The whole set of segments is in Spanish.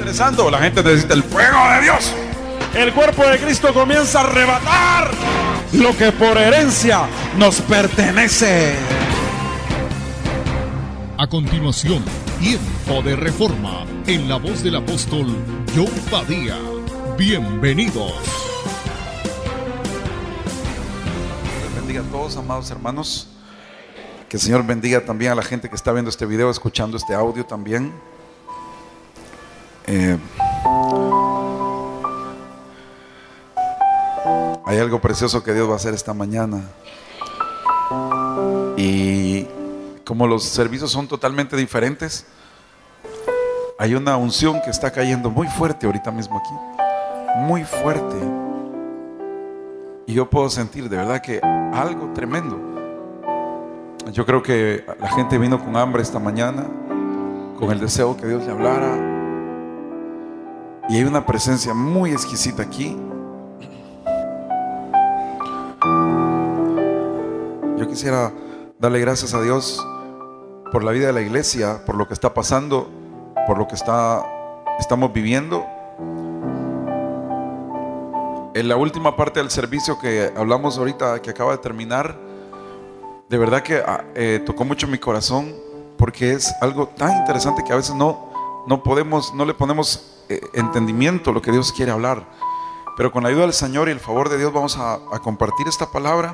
regresando. La gente necesita el fuego de Dios. El cuerpo de Cristo comienza a arrebatar lo que por herencia nos pertenece. A continuación, Tiempo de Reforma en la voz del apóstol John Badía. Bienvenidos. Dios bendiga a todos, amados hermanos. Que el Señor bendiga también a la gente que está viendo este video, escuchando este audio también. Hay algo precioso que Dios va a hacer esta mañana. Y como los servicios son totalmente diferentes, hay una unción que está cayendo muy fuerte ahorita mismo aquí. Muy fuerte. Y yo puedo sentir de verdad que algo tremendo. Yo creo que la gente vino con hambre esta mañana, con el deseo que Dios le hablara. Y hay una presencia muy exquisita aquí. Yo quisiera darle gracias a Dios por la vida de la iglesia, por lo que está pasando, por lo que estamos viviendo. En la última parte del servicio que hablamos ahorita, que acaba de terminar, de verdad que tocó mucho mi corazón, porque es algo tan interesante que a veces no le ponemos entendimiento a lo que Dios quiere hablar. Pero con la ayuda del Señor y el favor de Dios vamos a compartir esta palabra.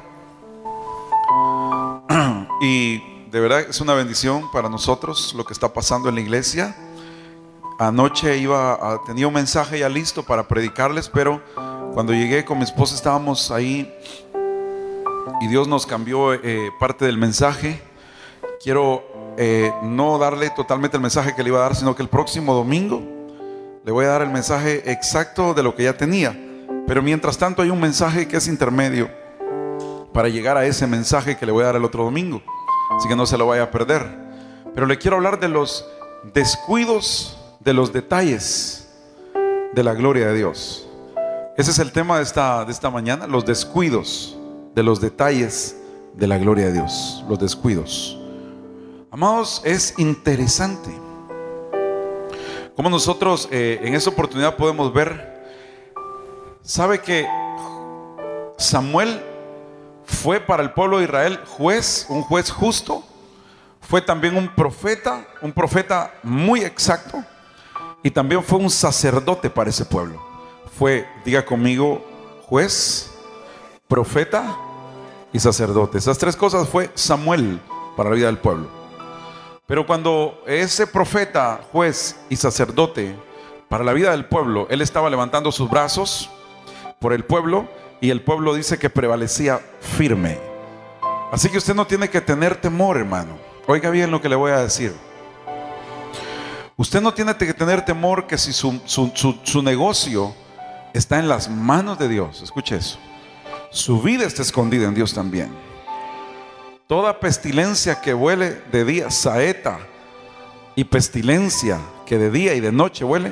Y de verdad es una bendición para nosotros lo que está pasando en la iglesia. Anoche tenía un mensaje ya listo para predicarles, pero cuando llegué con mi esposa estábamos ahí y Dios nos cambió parte del mensaje. Quiero no darle totalmente el mensaje que le iba a dar, sino que el próximo domingo le voy a dar el mensaje exacto de lo que ya tenía. Pero mientras tanto hay un mensaje que es intermedio para llegar a ese mensaje que le voy a dar el otro domingo, así que no se lo vaya a perder. Pero le quiero hablar de los descuidos, de los detalles de la gloria de Dios. Ese es el tema de esta mañana, los descuidos de los detalles de la gloria de Dios. Los descuidos. Amados, es interesante cómo nosotros en esa oportunidad podemos ver. ¿Sabe que Samuel fue para el pueblo de Israel un juez justo? Fue también un profeta muy exacto, y también fue un sacerdote para ese pueblo. Fue, diga conmigo, juez, profeta y sacerdote. Esas tres cosas fue Samuel para la vida del pueblo. Pero cuando ese profeta, juez y sacerdote para la vida del pueblo, él estaba levantando sus brazos por el pueblo, y el pueblo dice que prevalecía firme. Así que usted no tiene que tener temor, hermano. Oiga bien lo que le voy a decir. Usted no tiene que tener temor que si su negocio está en las manos de Dios, escuche eso, su vida está escondida en Dios también. Toda pestilencia que huele de día, saeta y pestilencia que de día y de noche huele,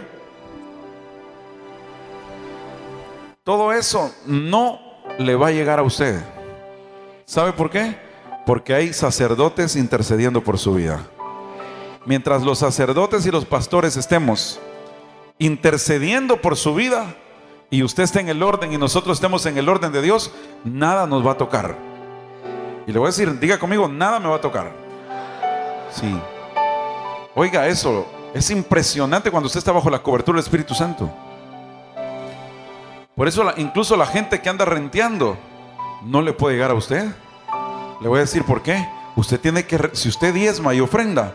todo eso no le va a llegar a usted. ¿Sabe por qué? Porque hay sacerdotes intercediendo por su vida. Mientras los sacerdotes y los pastores estemos intercediendo por su vida, y usted esté en el orden y nosotros estemos en el orden de Dios, nada nos va a tocar. Y le voy a decir, diga conmigo, nada me va a tocar. Sí. Oiga eso, es impresionante cuando usted está bajo la cobertura del Espíritu Santo. Por eso incluso la gente que anda renteando no le puede llegar a usted. Le voy a decir por qué. Usted tiene que, si usted diezma y ofrenda,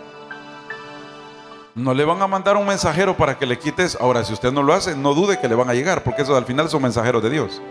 no le van a mandar un mensajero para que le quites. Ahora, si usted no lo hace, no dude que le van a llegar, porque eso al final son mensajeros de Dios.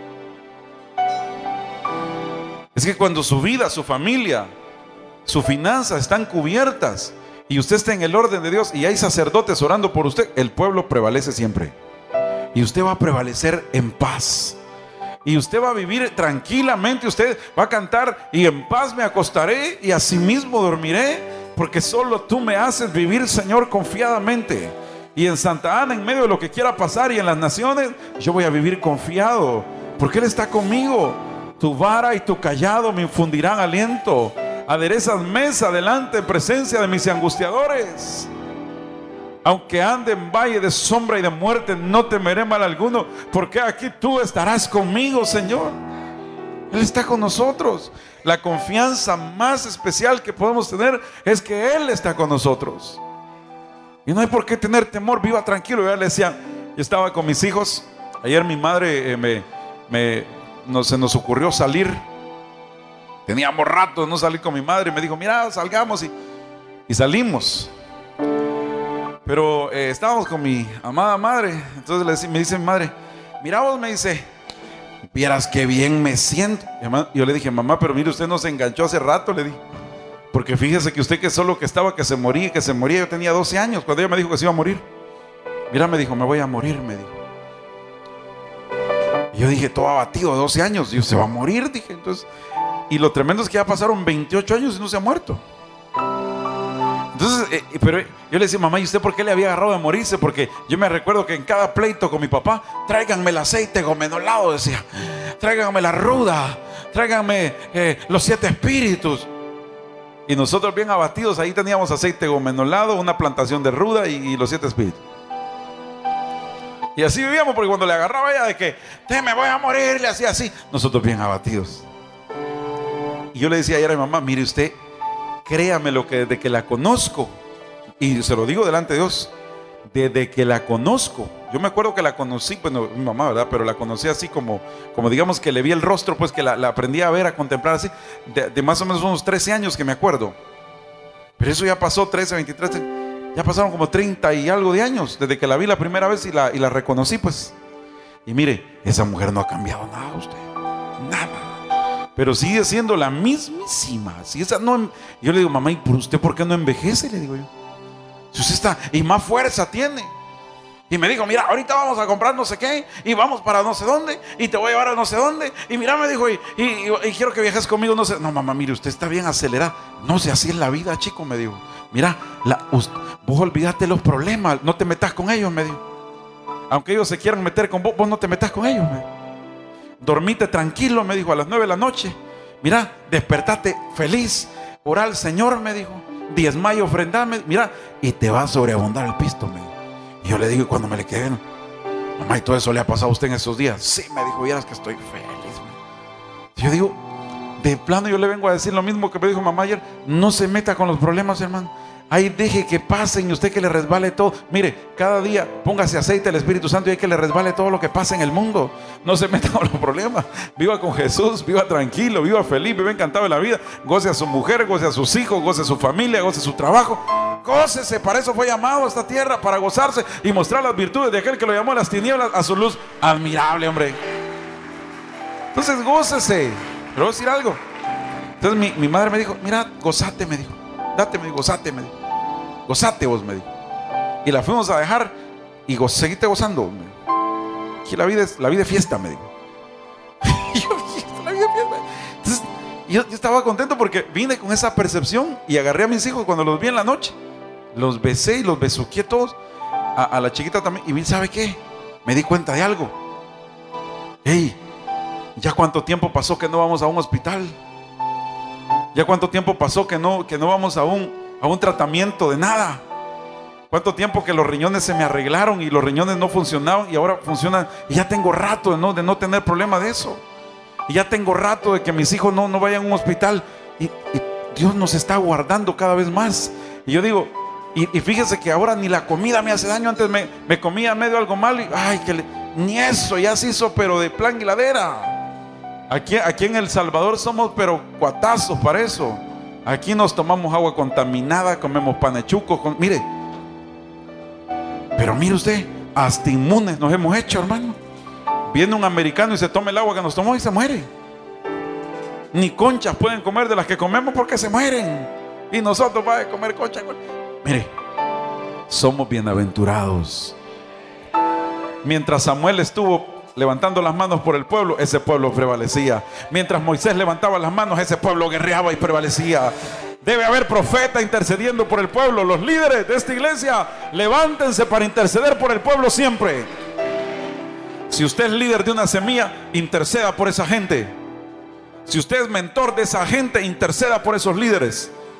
Es que cuando su vida, su familia, sus finanzas están cubiertas y usted está en el orden de Dios y hay sacerdotes orando por usted, el pueblo prevalece siempre. Y usted va a prevalecer en paz. Y usted va a vivir tranquilamente. Usted va a cantar: y en paz me acostaré y asimismo dormiré, porque solo tú me haces vivir, Señor, confiadamente. Y en Santa Ana, en medio de lo que quiera pasar, y en las naciones, yo voy a vivir confiado, porque Él está conmigo. Tu vara y tu callado me infundirán aliento. Aderezas mesa delante en presencia de mis angustiadores. Aunque ande en valle de sombra y de muerte, no temeré mal alguno, porque aquí tú estarás conmigo, Señor. Él está con nosotros. La confianza más especial que podemos tener es que Él está con nosotros. Y no hay por qué tener temor, viva tranquilo. Yo le decía, yo estaba con mis hijos. Ayer mi madre se nos ocurrió salir. Teníamos rato de no salir con mi madre. Y me dijo, mira, salgamos. Y salimos. Pero estábamos con mi amada madre. Entonces me dice mi madre, mira vos, me dice, vieras qué bien me siento. Yo le dije, mamá, pero mire, usted nos enganchó hace rato, le dije. Porque fíjese que usted que solo que estaba, que se moría. Yo tenía 12 años cuando ella me dijo que se iba a morir. Mira, me dijo, me voy a morir, me dijo. Y yo dije, todo abatido, 12 años. Dios, se va a morir, dije. Entonces, y lo tremendo es que ya pasaron 28 años y no se ha muerto. Entonces, pero yo le decía, mamá, ¿y usted por qué le había agarrado de morirse? Porque yo me recuerdo que en cada pleito con mi papá, tráiganme el aceite gomenolado, decía, tráiganme la ruda, tráiganme los 7 espíritus. Y nosotros bien abatidos, ahí teníamos aceite gomenolado, una plantación de ruda y los 7 espíritus. Y así vivíamos, porque cuando le agarraba ella de que me voy a morir, le hacía así, nosotros bien abatidos. Y yo le decía ayer a mi mamá, mire usted, créame lo que desde que la conozco, y se lo digo delante de Dios, desde que la conozco, yo me acuerdo que la conocí, pues no, mi mamá, ¿verdad? Pero la conocí así como digamos que le vi el rostro, pues que la aprendí a ver, a contemplar así, de más o menos unos 13 años que me acuerdo. Pero eso ya pasó, 13, 23, ya pasaron como 30 y algo de años, desde que la vi la primera vez y la reconocí, pues. Y mire, esa mujer no ha cambiado nada, usted, nada. Pero sigue siendo la mismísima. Si esa no, yo le digo, mamá, ¿y por usted por qué no envejece? Le digo yo. Si usted está, y más fuerza tiene. Y me dijo, mira, ahorita vamos a comprar no sé qué, y vamos para no sé dónde, y te voy a llevar a no sé dónde. Y mira, me dijo, y quiero que viajes conmigo, no sé. No, mamá, mire, usted está bien acelerada. No sé, así es la vida, chico, me dijo. Mira, vos olvidate los problemas, no te metas con ellos, me dijo. Aunque ellos se quieran meter con vos, vos no te metas con ellos, me dijo. Dormite tranquilo, me dijo, a las 9 de la noche. Mira, despertate feliz, orá al Señor, me dijo. Diezma y ofrendame, mira, y te va a sobreabundar el pisto, me dijo. Y yo le digo, y cuando me le quedé, mamá, ¿y todo eso le ha pasado a usted en esos días? Sí, me dijo, vieras que estoy feliz, me. Yo digo, de plano yo le vengo a decir lo mismo que me dijo mamá ayer, no se meta con los problemas, hermano. Ahí deje que pasen y usted que le resbale todo. Mire, cada día póngase aceite al Espíritu Santo y hay que le resbale todo lo que pasa en el mundo. No se meta con los problemas. Viva con Jesús, viva tranquilo, viva feliz, viva encantado de la vida. Goce a su mujer, goce a sus hijos, goce a su familia, goce a su trabajo. Gócese, para eso fue llamado a esta tierra, para gozarse y mostrar las virtudes de aquel que lo llamó a las tinieblas a su luz admirable, hombre. Entonces gócese. Pero voy a decir algo. Entonces mi madre me dijo, mira, gozate, me dijo. Date, me dijo, gozate, me dijo. Gozate vos, me dijo. Y la fuimos a dejar y seguiste gozando, me dijo. Aquí la vida es fiesta, me dijo. Y yo, la vida es fiesta. Entonces yo estaba contento porque vine con esa percepción y agarré a mis hijos cuando los vi en la noche. Los besé y los besuqué todos. A la chiquita también. Y ¿sabe qué? Me di cuenta de algo. Hey, ¿ya cuánto tiempo pasó que no vamos a un hospital? ¿Ya cuánto tiempo pasó que no vamos a un tratamiento de nada? ¿Cuánto tiempo que los riñones se me arreglaron y los riñones no funcionaban y ahora funcionan? Y ya tengo rato de no tener problema de eso. Y ya tengo rato de que mis hijos no vayan a un hospital. Y Dios nos está guardando cada vez más. Y yo digo, y fíjese que ahora ni la comida me hace daño. Antes me comía medio algo malo y ni eso ya se hizo, pero de plan hiladera. Aquí en El Salvador somos pero cuatazos para eso. Aquí nos tomamos agua contaminada, comemos panechucos, mire. Pero mire usted, hasta inmunes nos hemos hecho, hermano. Viene un americano y se toma el agua que nos tomó y se muere. Ni conchas pueden comer de las que comemos porque se mueren. Y nosotros vamos a comer conchas. Mire, somos bienaventurados. Mientras Samuel estuvo levantando las manos por el pueblo, ese pueblo prevalecía. Mientras Moisés levantaba las manos, ese pueblo guerreaba y prevalecía. Debe haber profeta intercediendo por el pueblo. Los líderes de esta iglesia, levántense para interceder por el pueblo siempre. Si usted es líder de una semilla, interceda por esa gente. Si usted es mentor de esa gente, interceda por esos líderes.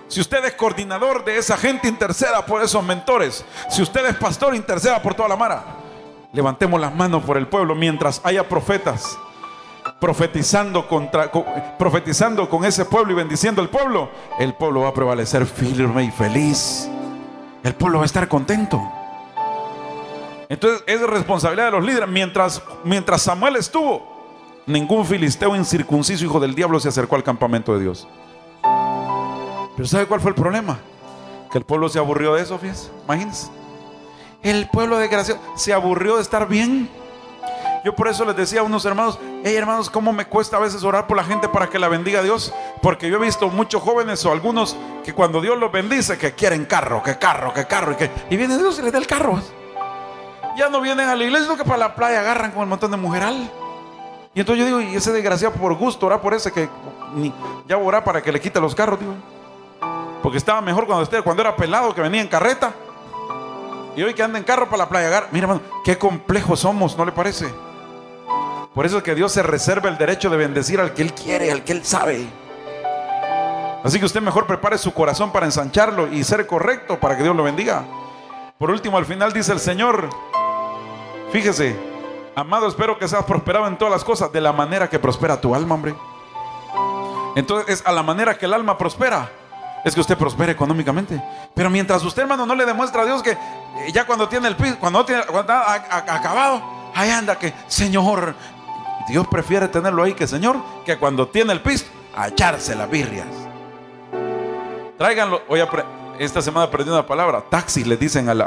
Si usted es coordinador de esa gente, interceda por esos mentores. Si usted es pastor, interceda por toda la mara. Levantemos las manos por el pueblo mientras haya profetas profetizando con ese pueblo y bendiciendo al pueblo. El pueblo va a prevalecer firme y feliz. El pueblo va a estar contento. Entonces es responsabilidad de los líderes. Mientras Samuel estuvo, ningún filisteo incircunciso, hijo del diablo, se acercó al campamento de Dios. Pero ¿sabe cuál fue el problema? Que el pueblo se aburrió de eso, fíjense, imagínense. El pueblo desgraciado se aburrió de estar bien. Yo por eso les decía a unos hermanos: hey hermanos, cómo me cuesta a veces orar por la gente para que la bendiga Dios. Porque yo he visto muchos jóvenes o algunos que cuando Dios los bendice, que quieren carro, y viene Dios y les da el carro. Ya no vienen a la iglesia, sino que para la playa agarran con el montón de mujeral. Y entonces yo digo: y ese desgraciado por gusto orar por ese que ya voy a orar para que le quite los carros, digo. Porque estaba mejor cuando era pelado, que venía en carreta. Y hoy que anda en carro para la playa agarra. Mira hermano, qué complejos somos, ¿no le parece? Por eso es que Dios se reserva el derecho de bendecir al que Él quiere, al que Él sabe. Así que usted mejor prepare su corazón para ensancharlo y ser correcto para que Dios lo bendiga. Por último, al final dice el Señor, fíjese: amado, espero que seas prosperado en todas las cosas, de la manera que prospera tu alma, hombre. Entonces es a la manera que el alma prospera, es que usted prospere económicamente. Pero mientras usted, hermano, no le demuestra a Dios que ya cuando tiene el piso, cuando está acabado, ahí anda que Señor, Dios prefiere tenerlo ahí que Señor, que cuando tiene el piso, a echarse las birrias. Tráiganlo. Hoy esta semana aprendí una palabra: taxis, les dicen a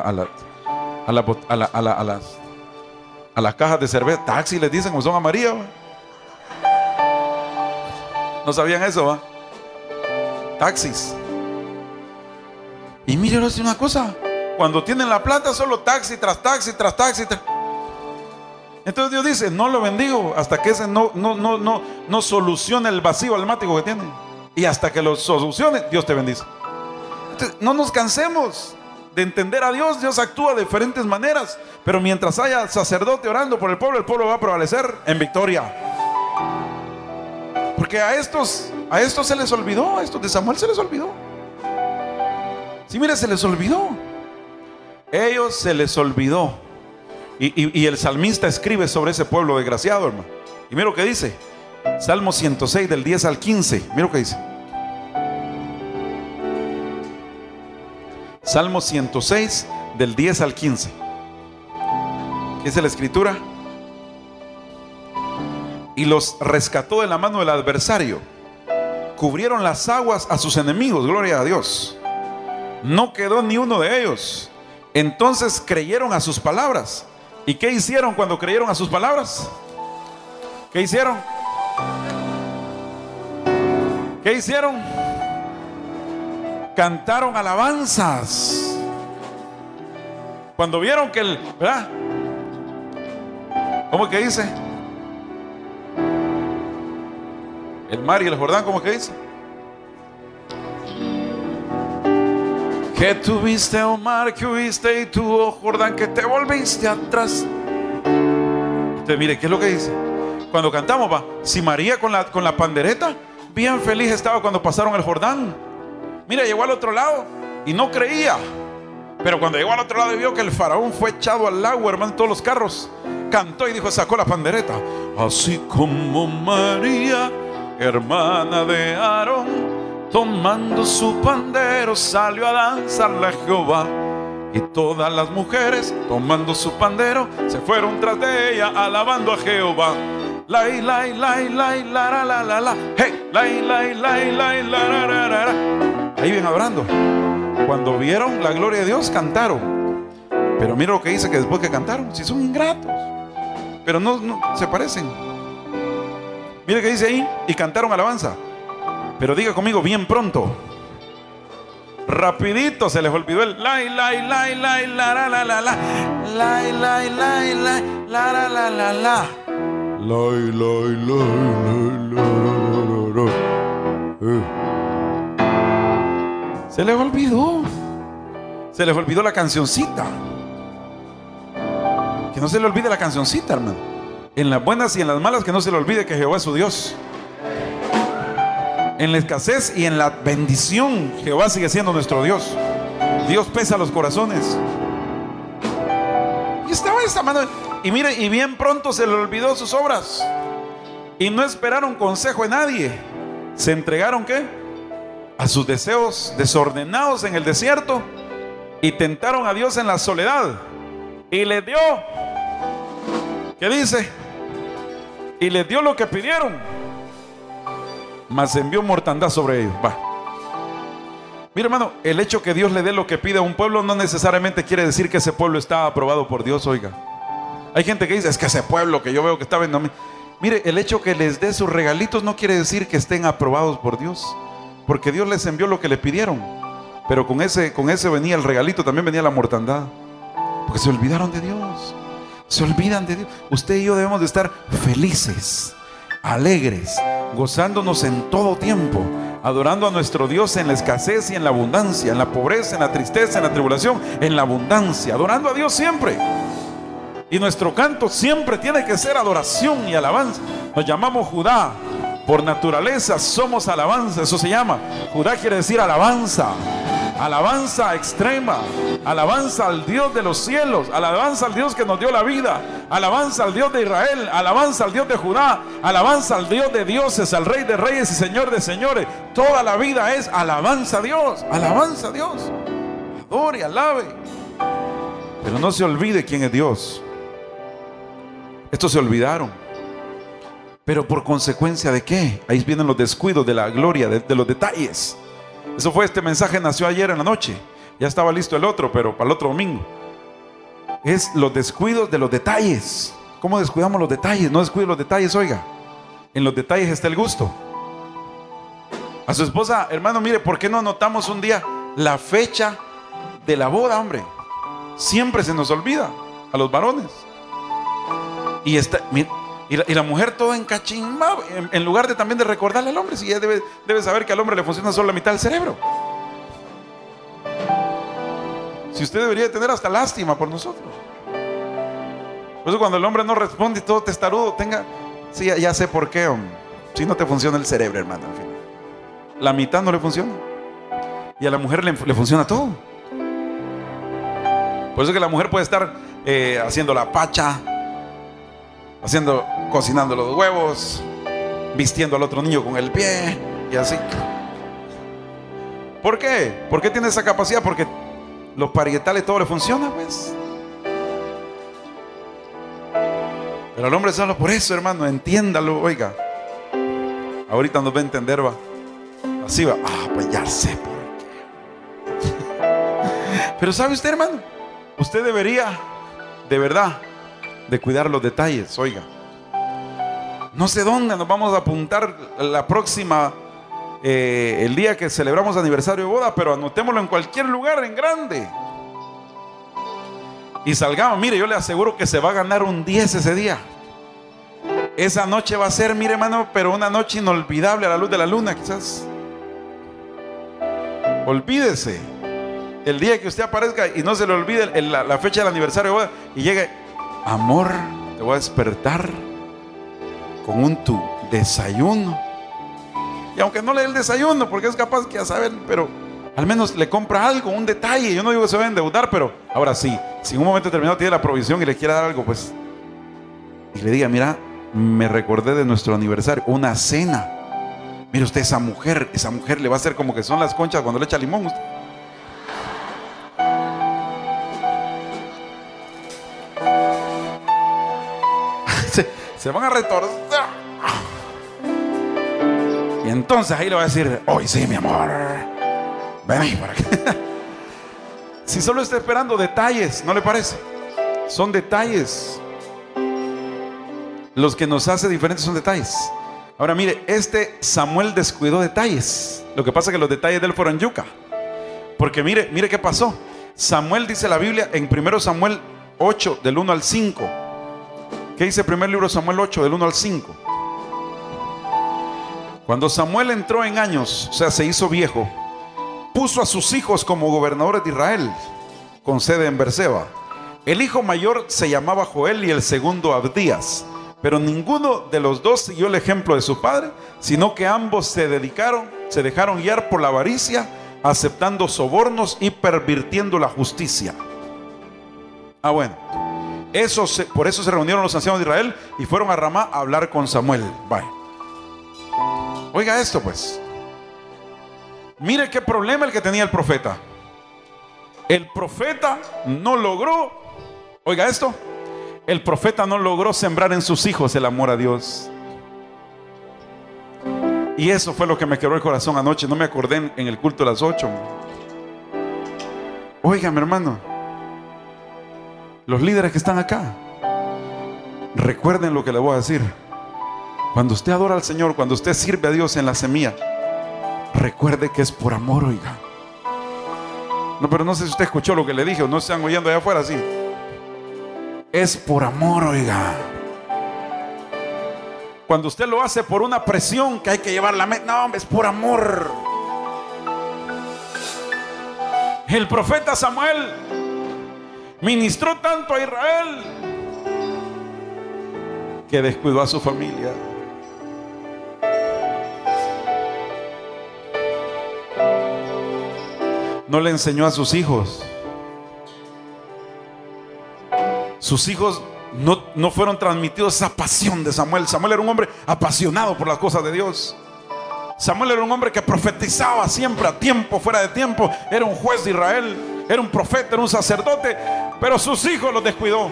las cajas de cerveza. Taxis les dicen, como son amarillas. ¿No sabían eso, va? Taxis. Y mire, una cosa: cuando tienen la plata, solo taxi tras taxi tras taxi. Entonces Dios dice: no lo bendigo hasta que ese no solucione el vacío almático que tiene. Y hasta que lo solucione, Dios te bendice. Entonces, no nos cansemos de entender a Dios. Dios actúa de diferentes maneras, pero mientras haya sacerdote orando por el pueblo va a prevalecer en victoria. Porque a estos se les olvidó, a estos de Samuel se les olvidó. Sí, mire, se les olvidó. Ellos se les olvidó. Y el salmista escribe sobre ese pueblo desgraciado, hermano. Y mira lo que dice: Salmo 106 del 10 al 15. Mira lo que dice. Salmo 106 del 10 al 15. ¿Qué dice la escritura? Y los rescató de la mano del adversario. Cubrieron las aguas a sus enemigos. Gloria a Dios. No quedó ni uno de ellos. Entonces creyeron a sus palabras. ¿Y qué hicieron cuando creyeron a sus palabras? ¿Qué hicieron? ¿Qué hicieron? Cantaron alabanzas. Cuando vieron que ¿verdad? ¿Cómo que dice? El mar y el Jordán, ¿cómo que dice? Que tuviste, oh mar, que huiste, y tú, oh Jordán, que te volviste atrás. Entonces mire, ¿qué es lo que dice? Cuando cantamos, va, si María con la pandereta, bien feliz estaba cuando pasaron el Jordán. Mira, llegó al otro lado y no creía. Pero cuando llegó al otro lado y vio que el faraón fue echado al agua, hermano, en todos los carros, cantó y dijo, sacó la pandereta. Así como María, hermana de Aarón, tomando su pandero, salió a danzarle a Jehová. Y todas las mujeres, tomando su pandero, se fueron tras de ella, alabando a Jehová. Lai, lai, lai, lai, la, la, la, la. Hey, lai, lai, lai, lai, la, la, la, la. Ahí vienen adorando. Cuando vieron la gloria de Dios, cantaron. Pero mira lo que dice que después que cantaron, si son ingratos, pero no se parecen. Mira que dice ahí, y cantaron alabanza. Pero diga conmigo, bien pronto, rapidito se les olvidó el lai, lai, lai, lai, la, la, la, la, la. Lai, lai, lai, lai, la, la, la, la, la. Lai, lai, lai, lai, la, la, la. Se les olvidó. Se les olvidó la cancioncita. Que no se le olvide la cancioncita, hermano. En las buenas y en las malas, que no se le olvide que Jehová es su Dios. En la escasez y en la bendición, Jehová sigue siendo nuestro Dios. Dios pesa los corazones. Y estaba esta mano. Y mire, y bien pronto se le olvidó sus obras. Y no esperaron consejo de nadie. Se entregaron, ¿qué? A sus deseos desordenados en el desierto. Y tentaron a Dios en la soledad. Y les dio, ¿qué dice? Y les dio lo que pidieron, mas envió mortandad sobre ellos. Va. Mira, hermano, el hecho que Dios le dé lo que pide a un pueblo no necesariamente quiere decir que ese pueblo está aprobado por Dios. Oiga, hay gente que dice, es que ese pueblo que yo veo que está viendo. Mire, el hecho que les dé sus regalitos no quiere decir que estén aprobados por Dios, porque Dios les envió lo que le pidieron. Pero con ese venía el regalito, también venía la mortandad, porque se olvidaron de Dios. Se olvidan de Dios. Usted y yo debemos de estar felices, alegres, gozándonos en todo tiempo, adorando a nuestro Dios en la escasez y en la abundancia, en la pobreza, en la tristeza, en la tribulación, en la abundancia, adorando a Dios siempre. Y nuestro canto siempre tiene que ser adoración y alabanza. Nos llamamos Judá, por naturaleza somos alabanza, eso se llama. Judá quiere decir alabanza. Alabanza extrema, alabanza al Dios de los cielos, alabanza al Dios que nos dio la vida, alabanza al Dios de Israel, alabanza al Dios de Judá, alabanza al Dios de dioses, al Rey de reyes y Señor de señores. Toda la vida es alabanza a Dios, alabanza a Dios. Adore, alabe, pero no se olvide quién es Dios. Estos se olvidaron, pero por consecuencia de ¿qué? Ahí vienen los descuidos de la gloria, de los detalles. Eso fue, este mensaje nació ayer en la noche. Ya estaba listo el otro, pero para el otro domingo. Es los descuidos de los detalles. ¿Cómo descuidamos los detalles? No descuide los detalles, oiga. En los detalles está el gusto. A su esposa, hermano, mire, ¿por qué no anotamos un día la fecha de la boda, hombre? Siempre se nos olvida a los varones. Y está, mire, y la mujer toda encachimada, en lugar de también de recordarle al hombre, si ella debe saber que al hombre le funciona solo la mitad del cerebro. Si usted debería tener hasta lástima por nosotros. Por eso cuando el hombre no responde y todo testarudo, sí, ya sé por qué, hombre. Si no te funciona el cerebro, hermano, al final. La mitad no le funciona. Y a la mujer le funciona todo. Por eso que la mujer puede estar haciendo la pacha, cocinando los huevos, vistiendo al otro niño con el pie y así. ¿Por qué? ¿Por qué tiene esa capacidad? Porque los parietales todo le funciona, pues. Pero al hombre solo por eso, hermano, entiéndalo, oiga. Ahorita nos va a entender, va. Así va. Pues ya sé por qué. Pero ¿sabe usted, hermano? Usted debería, de verdad, de cuidar los detalles, oiga. No sé dónde nos vamos a apuntar la próxima, el día que celebramos aniversario de boda, pero anotémoslo en cualquier lugar en grande. Y salgamos, mire, yo le aseguro que se va a ganar un 10 ese día. Esa noche va a ser, mire, hermano, pero una noche inolvidable a la luz de la luna, quizás. Olvídese el día que usted aparezca y no se le olvide la fecha del aniversario de boda y llegue: amor, te voy a despertar con tu desayuno. Y aunque no le dé el desayuno, porque es capaz que ya saben, pero al menos le compra algo, un detalle. Yo no digo que se va a endeudar, pero ahora sí, si en un momento determinado tiene la provisión y le quiera dar algo, pues, y le diga: mira, me recordé de nuestro aniversario, una cena. Mire usted, esa mujer le va a hacer como que son las conchas cuando le echa limón usted. Se van a retorcer. Y entonces ahí le va a decir: hoy sí, mi amor, ven para acá. Si solo está esperando detalles, ¿no le parece? Son detalles. Los que nos hace diferentes son detalles. Ahora mire, Samuel descuidó detalles. Lo que pasa es que los detalles de él fueron yuca. Porque mire qué pasó. Samuel, dice la Biblia en 1 Samuel 8, del 1 al 5. ¿Qué dice el primer libro de Samuel 8, del 1 al 5? Cuando Samuel entró en años, o sea, se hizo viejo, puso a sus hijos como gobernadores de Israel, con sede en Berseba. El hijo mayor se llamaba Joel y el segundo Abdías. Pero ninguno de los dos siguió el ejemplo de su padre, sino que ambos se dejaron guiar por la avaricia, aceptando sobornos y pervirtiendo la justicia. Bueno, por eso se reunieron los ancianos de Israel y fueron a Ramá a hablar con Samuel. Vaya. Oiga esto pues. Mire qué problema el que tenía el profeta. El profeta no logró, oiga esto, el profeta no logró sembrar en sus hijos el amor a Dios. Y eso fue lo que me quebró el corazón anoche. No me acordé en el culto de las 8. Oiga, mi hermano, los líderes que están acá, recuerden lo que les voy a decir. Cuando usted adora al Señor, cuando usted sirve a Dios en la semilla, recuerde que es por amor, oiga. No, pero no sé si usted escuchó lo que le dije o no se están oyendo allá afuera, sí. Es por amor, oiga. Cuando usted lo hace por una presión que hay que llevar la mente, no, es por amor. El profeta Samuel ministró tanto a Israel que descuidó a su familia. No le enseñó a sus hijos. Sus hijos no fueron transmitidos esa pasión de Samuel. Samuel era un hombre apasionado por las cosas de Dios. Samuel era un hombre que profetizaba siempre a tiempo, fuera de tiempo. Era un juez de Israel, era un profeta, era un sacerdote. Pero sus hijos los descuidó.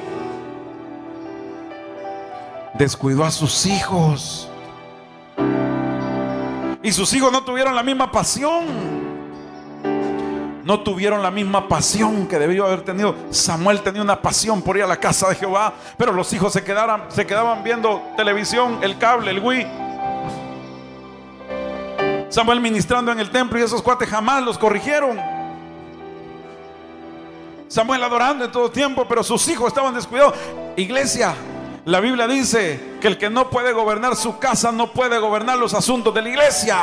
Descuidó a sus hijos. Y sus hijos no tuvieron la misma pasión. No tuvieron la misma pasión que debió haber tenido. Samuel tenía una pasión por ir a la casa de Jehová, pero los hijos se quedaban viendo televisión, el cable, el Wii. Samuel ministrando en el templo y esos cuates jamás los corrigieron. Samuel adorando en todo tiempo, pero sus hijos estaban descuidados. Iglesia, la Biblia dice que el que no puede gobernar su casa no puede gobernar los asuntos de la iglesia.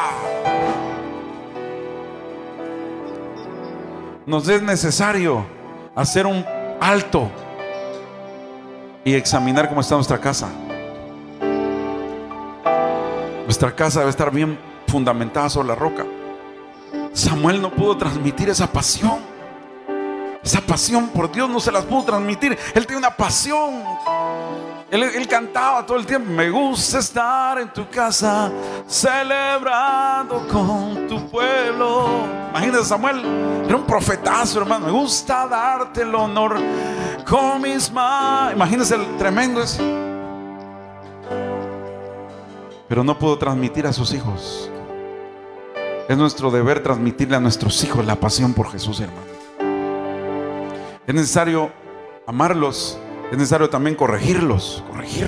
Nos es necesario hacer un alto y examinar cómo está nuestra casa. Nuestra casa debe estar bien fundamentada sobre la roca. Samuel no pudo transmitir esa pasión. Esa pasión por Dios no se las pudo transmitir. Él tenía una pasión. Él cantaba todo el tiempo: me gusta estar en tu casa, celebrando con tu pueblo. Imagínense, Samuel era un profetazo, hermano. Me gusta darte el honor con mis manos. Imagínense el tremendo ese. Pero no pudo transmitir a sus hijos. Es nuestro deber transmitirle a nuestros hijos la pasión por Jesús, hermano. Es necesario amarlos. Es necesario también corregirlos.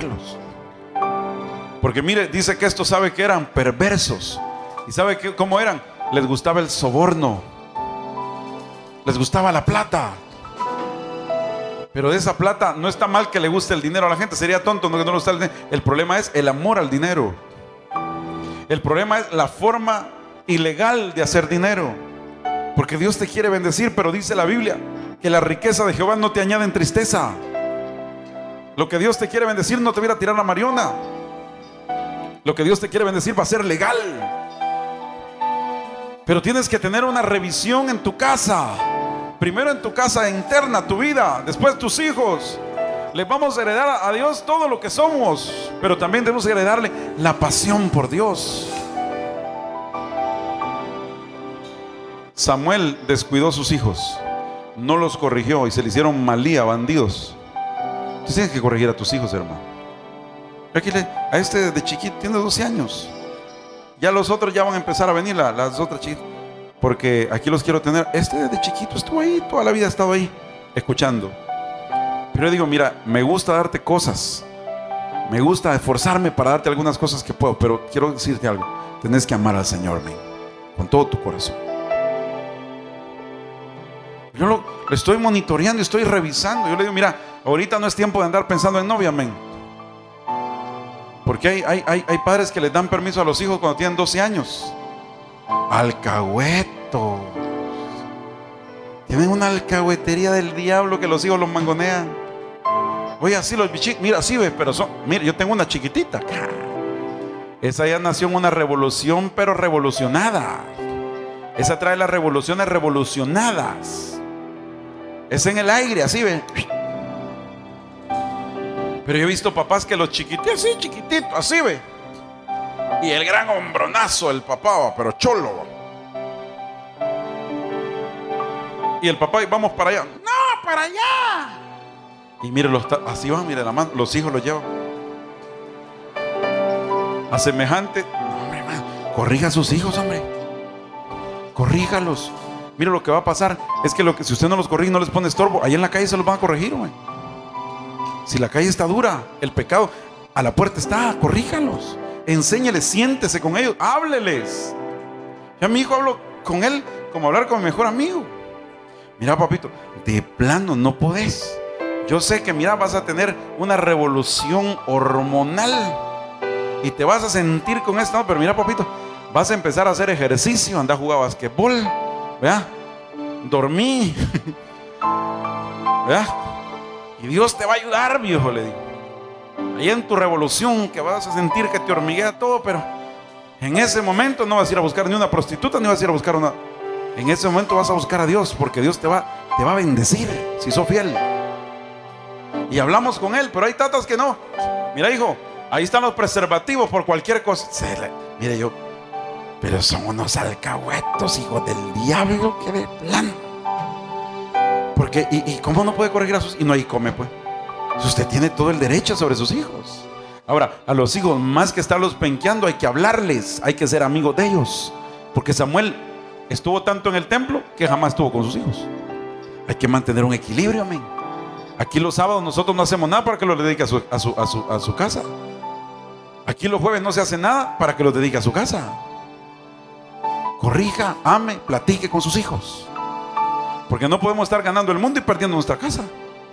Porque mire, dice que estos, ¿sabe que eran? Perversos. ¿Y sabe cómo eran? Les gustaba el soborno. Les gustaba la plata. Pero de esa plata, no está mal que le guste el dinero a la gente. Sería tonto que no le guste el dinero. El problema es el amor al dinero. El problema es la forma ilegal de hacer dinero. Porque Dios te quiere bendecir, pero dice la Biblia que la riqueza de Jehová no te añade en tristeza. Lo que Dios te quiere bendecir no te va a ir a tirar la mariona. Lo que Dios te quiere bendecir va a ser legal. Pero tienes que tener una revisión en tu casa. Primero en tu casa interna, tu vida. Después tus hijos. Le vamos a heredar a Dios todo lo que somos, pero también debemos heredarle la pasión por Dios. Samuel descuidó a sus hijos, no los corrigió y se le hicieron malía, bandidos. Tú tienes que corregir a tus hijos, hermano. A este de chiquito tiene 12 años. Ya los otros ya van a empezar a venir, las otras chiquitas, porque aquí los quiero tener. Este de chiquito estuvo ahí, toda la vida ha estado ahí, escuchando. Pero yo digo, mira, me gusta darte cosas, me gusta esforzarme para darte algunas cosas que puedo, pero quiero decirte algo: tenés que amar al Señor, con todo tu corazón. Yo lo estoy monitoreando, estoy revisando. Yo le digo, mira, ahorita no es tiempo de andar pensando en novia, porque hay padres que les dan permiso a los hijos cuando tienen 12 años. Alcahuetos. Tienen una alcahuetería del diablo que los hijos los mangonean. Oye, así los bichitos, mira, así ve, pero son, mira, yo tengo una chiquitita. Esa ya nació en una revolución, pero revolucionada. Esa trae las revoluciones revolucionadas. Es en el aire, así ve. Pero yo he visto papás que los chiquititos, así chiquititos, así ve. Y el gran hombronazo, el papá, pero cholo. Y el papá, vamos para allá. No, para allá. Y mire, así van, mire la mano, los hijos los llevan. A semejante. No, hombre, man, corrija a sus hijos, hombre. Corríjalos. Mire, lo que va a pasar es que si usted no los corrige, no les pone estorbo, ahí en la calle se los van a corregir, hombre. Si la calle está dura, el pecado a la puerta está, corríjalos. Enséñeles, siéntese con ellos, hábleles. Ya mi hijo hablo con él como hablar con mi mejor amigo. Mira, papito, de plano no podés. Yo sé que, mira, vas a tener una revolución hormonal y te vas a sentir con esto, no, pero mira, papito, vas a empezar a hacer ejercicio, anda a jugar basquetbol, ¿verdad? Dormí, ¿verdad? Y Dios te va a ayudar, viejo, le digo. Ahí en tu revolución que vas a sentir que te hormiguea todo, pero en ese momento no vas a ir a buscar ni una prostituta, ni vas a ir a buscar una. En ese momento vas a buscar a Dios, porque Dios te va a bendecir si sos fiel. Y hablamos con él, pero hay tatas que no. Mira, hijo, ahí están los preservativos por cualquier cosa. Mire yo, pero son unos alcahuetos, hijos del diablo, que de plano. Porque, ¿y cómo no puede corregir a sus hijos? Y no ahí come, pues. Si usted tiene todo el derecho sobre sus hijos. Ahora, a los hijos, más que estarlos penqueando, hay que hablarles, hay que ser amigos de ellos. Porque Samuel estuvo tanto en el templo que jamás estuvo con sus hijos. Hay que mantener un equilibrio, amén. Aquí los sábados nosotros no hacemos nada para que los dedique a su casa. Aquí los jueves no se hace nada para que los dedique a su casa. Corrija, ame, platique con sus hijos. Porque no podemos estar ganando el mundo y perdiendo nuestra casa.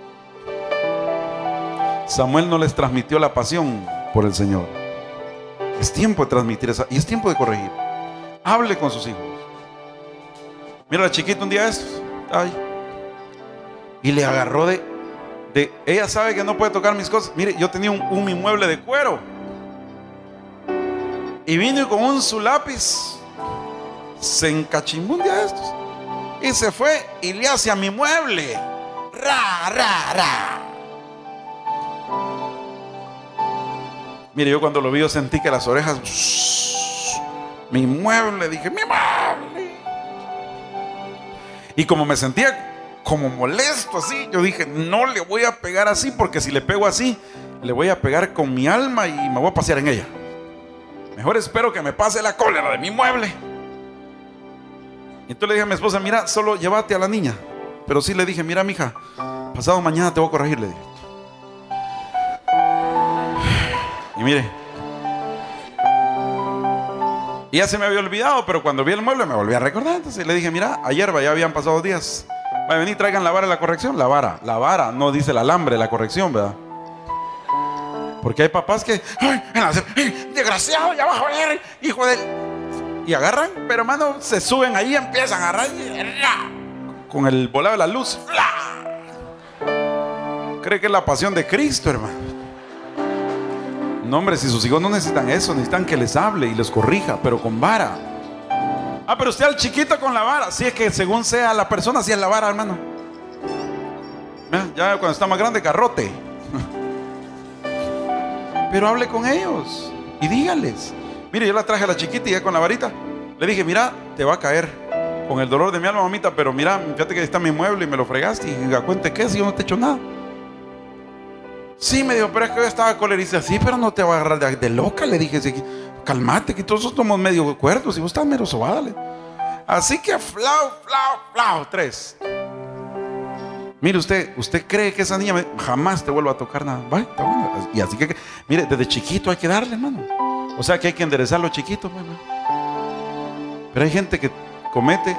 Samuel no les transmitió la pasión por el Señor. Es tiempo de transmitir esa, y es tiempo de corregir. Hable con sus hijos. Mira, la chiquita un día estos, ay, y le agarró de ella sabe que no puede tocar mis cosas. Mire, yo tenía un inmueble de cuero y vino con su lápiz, se encachimbó un día de estos y se fue y le hace a mi mueble. Ra, ra, ra. Mire, yo cuando lo vi, yo sentí que las orejas, mi mueble, dije, mi mueble. Y como me sentía como molesto así, yo dije, no le voy a pegar así, porque si le pego así, le voy a pegar con mi alma y me voy a pasear en ella. Mejor espero que me pase la cólera de mi mueble. Y entonces le dije a mi esposa, mira, solo llévate a la niña. Pero sí le dije, mira, mija, pasado mañana te voy a corregir, le dije. Y mire, y ya se me había olvidado, pero cuando vi el mueble me volví a recordar. Entonces le dije, mira, ayer ya habían pasado días. Va a venir, traigan la vara de la corrección. La vara, no dice el alambre, la corrección, ¿verdad? Porque hay papás que, ay, desgraciado, ya va a joder, hijo de... Y agarran, pero hermano, se suben ahí y empiezan a agarrar con el volado de la luz. Cree que es la pasión de Cristo, hermano. No, hombre, si sus hijos no necesitan eso, necesitan que les hable y les corrija, pero con vara. Ah, pero usted al chiquito con la vara. Sí, es que según sea la persona, sí es la vara, hermano. Ya cuando está más grande, garrote. Pero hable con ellos y dígales. Mire, yo la traje a la chiquita y ya con la varita le dije, mira, te va a caer con el dolor de mi alma, mamita, pero mira, fíjate que ahí está mi mueble y me lo fregaste. Y a cuente qué, si yo no te he hecho nada. Sí, me dijo, pero es que yo estaba coleriza. Sí, pero no te va a agarrar de loca, le dije. Sí, calmate, que todos somos medio cuerdos y vos estás mero sobada. Así que flau, 3. Mire, usted cree que esa niña jamás te vuelva a tocar nada. ¿Vale? Está bueno. Y así que, mire, desde chiquito hay que darle, hermano. O sea que hay que enderezar los chiquitos, hermano. Pero hay gente que comete,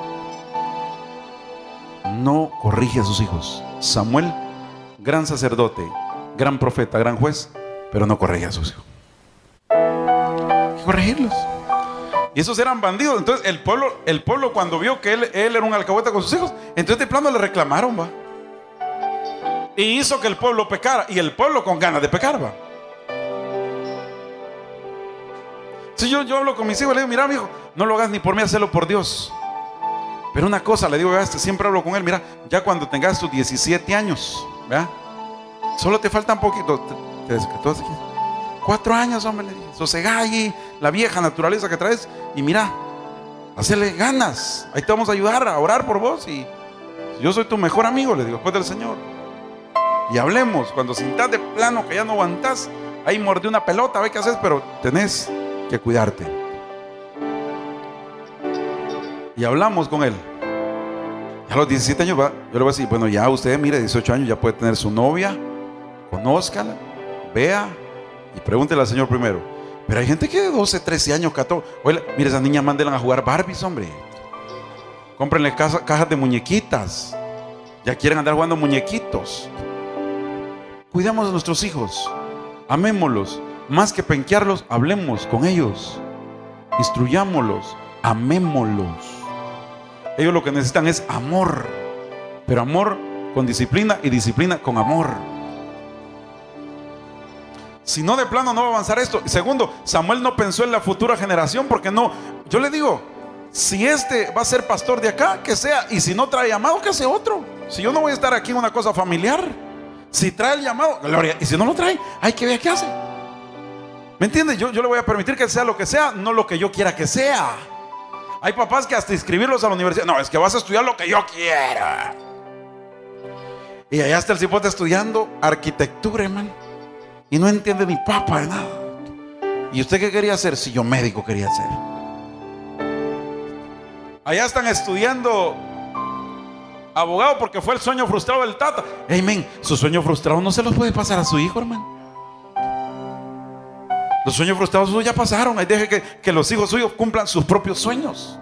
no corrige a sus hijos. Samuel, gran sacerdote, gran profeta, gran juez, pero no corrige a sus hijos. Hay que corregirlos. Y esos eran bandidos. Entonces el pueblo cuando vio que él era un alcahueta con sus hijos, entonces de plano le reclamaron, va. y hizo que el pueblo pecara, y el pueblo con ganas de pecar va. Si yo hablo con mis hijos, le digo, mira, mi hijo, no lo hagas ni por mí, hazlo por Dios. Pero una cosa le digo, siempre hablo con él, mira, ya cuando tengas tus 17 años, ¿verdad? Solo te faltan poquito, 4 años, hombre, le dije, sosegá allí la vieja naturaleza que traes y mira, hacerle ganas, ahí te vamos a ayudar a orar por vos, y yo soy tu mejor amigo, le digo, después del Señor. Y hablemos, cuando sintas de plano que ya no aguantás, ahí mordí una pelota, ve qué haces, pero tenés que cuidarte. Y hablamos con él. Y a los 17 años yo le voy a decir, bueno, ya usted, mire, 18 años, ya puede tener su novia, conózcala, vea y pregúntele al Señor primero. Pero hay gente que de 12, 13 años, 14, oye, mire, esas niñas mándenlas a jugar Barbies, hombre. Cómprenle cajas de muñequitas. Ya quieren andar jugando muñequitos. Cuidemos a nuestros hijos, amémoslos. Más que penquearlos, hablemos con ellos, instruyámoslos, amémoslos. Ellos lo que necesitan es amor, pero amor con disciplina y disciplina con amor. Si no, de plano no va a avanzar esto. Segundo, Samuel no pensó en la futura generación, porque no, yo le digo, si este va a ser pastor de acá, que sea, y si no trae llamado, que sea otro. Si yo no voy a estar aquí en una cosa familiar, si trae el llamado, gloria, y si no lo trae, hay que ver qué hace. ¿Me entiendes? Yo le voy a permitir que sea lo que sea, no lo que yo quiera que sea. Hay papás que hasta inscribirlos a la universidad, no, es que vas a estudiar lo que yo quiera. Y allá está el cipote estudiando arquitectura, hermano, y no entiende ni papa de nada. ¿Y usted qué quería hacer? Si yo médico quería ser. Allá están estudiando abogado porque fue el sueño frustrado del tata. Amén. Su sueño frustrado no se los puede pasar a su hijo, hermano. Los sueños frustrados ya pasaron. Ahí deje que los hijos suyos cumplan sus propios sueños.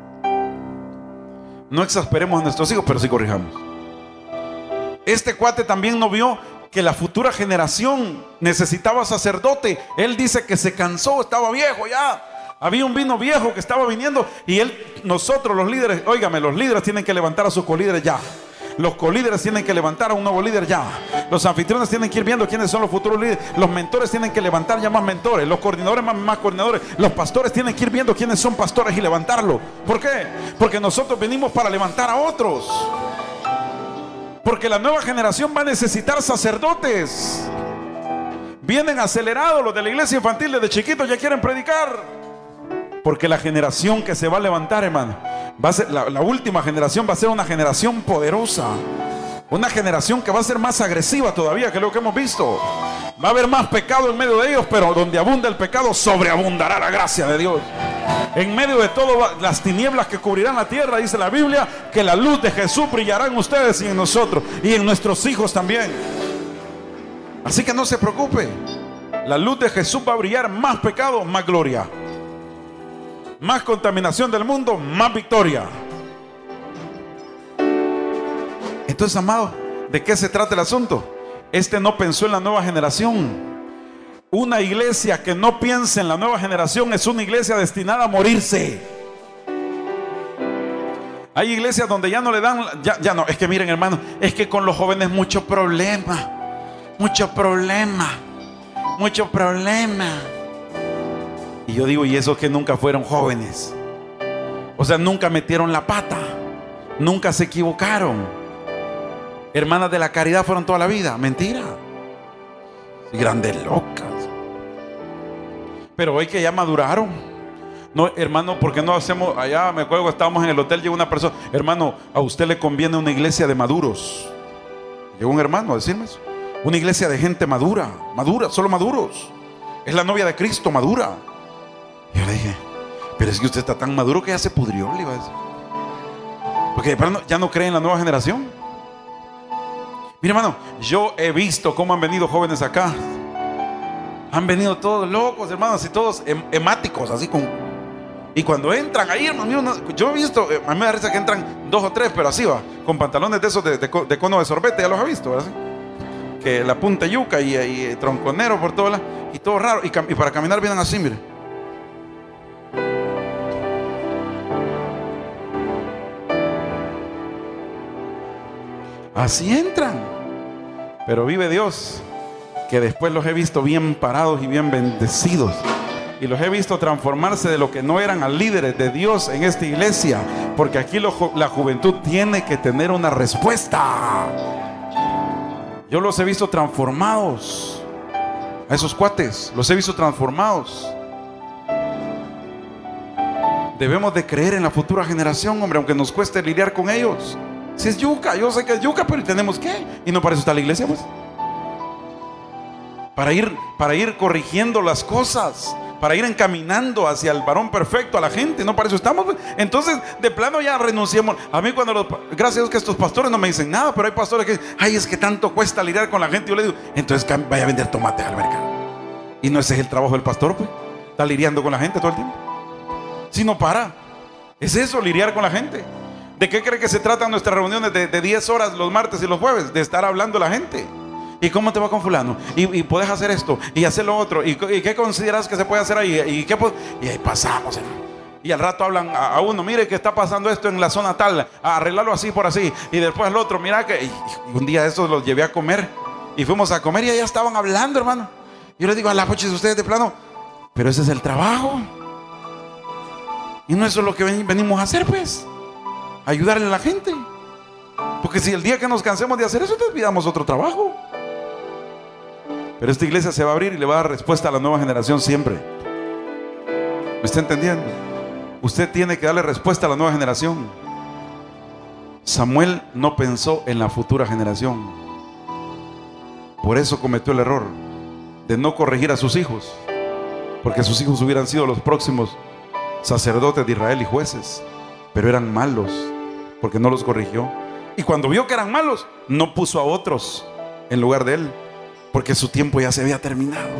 No exasperemos a nuestros hijos, pero sí corrijamos. Este cuate también no vio que la futura generación necesitaba sacerdote. Él dice que se cansó, estaba viejo ya. Había un vino viejo que estaba viniendo. Y nosotros los líderes, óigame, los líderes tienen que levantar a sus colíderes ya. Los colíderes tienen que levantar a un nuevo líder ya. Los anfitriones tienen que ir viendo quiénes son los futuros líderes. Los mentores tienen que levantar ya más mentores. Los coordinadores más coordinadores. Los pastores tienen que ir viendo quiénes son pastores y levantarlo. ¿Por qué? Porque nosotros venimos para levantar a otros. Porque la nueva generación va a necesitar sacerdotes. Vienen acelerados los de la iglesia infantil, desde chiquitos ya quieren predicar. Porque la generación que se va a levantar, hermano, va a ser la última generación, va a ser una generación poderosa. Una generación que va a ser más agresiva todavía que lo que hemos visto. Va a haber más pecado en medio de ellos, pero donde abunda el pecado, sobreabundará la gracia de Dios. En medio de todas las tinieblas que cubrirán la tierra, dice la Biblia, que la luz de Jesús brillará en ustedes y en nosotros, y en nuestros hijos también. Así que no se preocupe. La luz de Jesús va a brillar, más pecado, más gloria. Más contaminación del mundo, más victoria. Entonces, amado, ¿de qué se trata el asunto? Este no pensó en la nueva generación. Una iglesia que no piensa en la nueva generación es una iglesia destinada a morirse. Hay iglesias donde ya no le dan, ya no, es que miren, hermano, es que con los jóvenes mucho problema. Y yo digo, y esos que nunca fueron jóvenes, o sea, nunca metieron la pata, nunca se equivocaron. Hermanas de la caridad fueron toda la vida. Mentira. Grandes locas. Pero hoy que ya maduraron. No, hermano, ¿por qué no hacemos? Allá me acuerdo que estábamos en el hotel, llegó una persona, hermano, a usted le conviene una iglesia de maduros. Llegó un hermano a decirme eso. Una iglesia de gente madura, solo maduros. Es la novia de Cristo, madura. Y yo le dije, pero es que usted está tan maduro que ya se pudrió, le iba a decir. Porque ya no cree en la nueva generación. Mira, hermano, yo he visto cómo han venido jóvenes acá. Han venido todos locos, hermanos, y todos hemáticos, así con. Y cuando entran ahí, hermano, yo he visto, a mí me da risa que entran 2 o 3, pero así va, con pantalones de esos de cono de sorbete, ya los he visto, ¿verdad? Que la punta yuca y tronconero por todo lado, y todo raro, y para caminar vienen así, mire. Así entran. Pero vive Dios, que después los he visto bien parados y bien bendecidos. Y los he visto transformarse de lo que no eran a líderes de Dios en esta iglesia. Porque aquí la juventud tiene que tener una respuesta. Yo los he visto transformados. A esos cuates, los he visto transformados. Debemos de creer en la futura generación, hombre, aunque nos cueste lidiar con ellos. Si es yuca, yo sé que es yuca, pero tenemos que. Y no para eso está la iglesia, pues. Para ir corrigiendo las cosas, para ir encaminando hacia el varón perfecto a la gente, no para eso estamos, pues. Entonces, de plano ya renunciamos. A mí gracias a Dios que estos pastores no me dicen nada, pero hay pastores que dicen, ay, es que tanto cuesta lidiar con la gente. Yo le digo, entonces vaya a vender tomates al mercado. Y no ese es el trabajo del pastor, pues. Está lidiando con la gente todo el tiempo. Si no para, es eso, lidiar con la gente. ¿De qué cree que se tratan nuestras reuniones de 10 horas los martes y los jueves? De estar hablando a la gente. ¿Y cómo te va con fulano? Y puedes hacer esto y hacer lo otro. ¿Y qué consideras que se puede hacer ahí? Y ahí pasamos, hermano. Y al rato hablan a uno, mire que está pasando esto en la zona tal, a arreglarlo así por así. Y después el otro, mira que... Y un día estos los llevé a comer. Y fuimos a comer y allá estaban hablando, hermano. Yo les digo, a la poches, ustedes de plano. Pero ese es el trabajo. Y no eso es lo que venimos a hacer, pues. Ayudarle a la gente. Porque si el día que nos cansemos de hacer eso, desviamos otro trabajo. Pero esta iglesia se va a abrir y le va a dar respuesta a la nueva generación siempre. ¿Me está entendiendo? Usted tiene que darle respuesta a la nueva generación. Samuel no pensó en la futura generación. Por eso cometió el error de no corregir a sus hijos, porque sus hijos hubieran sido los próximos sacerdotes de Israel y jueces. Pero eran malos porque no los corrigió. Y cuando vio que eran malos, no puso a otros en lugar de él, porque su tiempo ya se había terminado.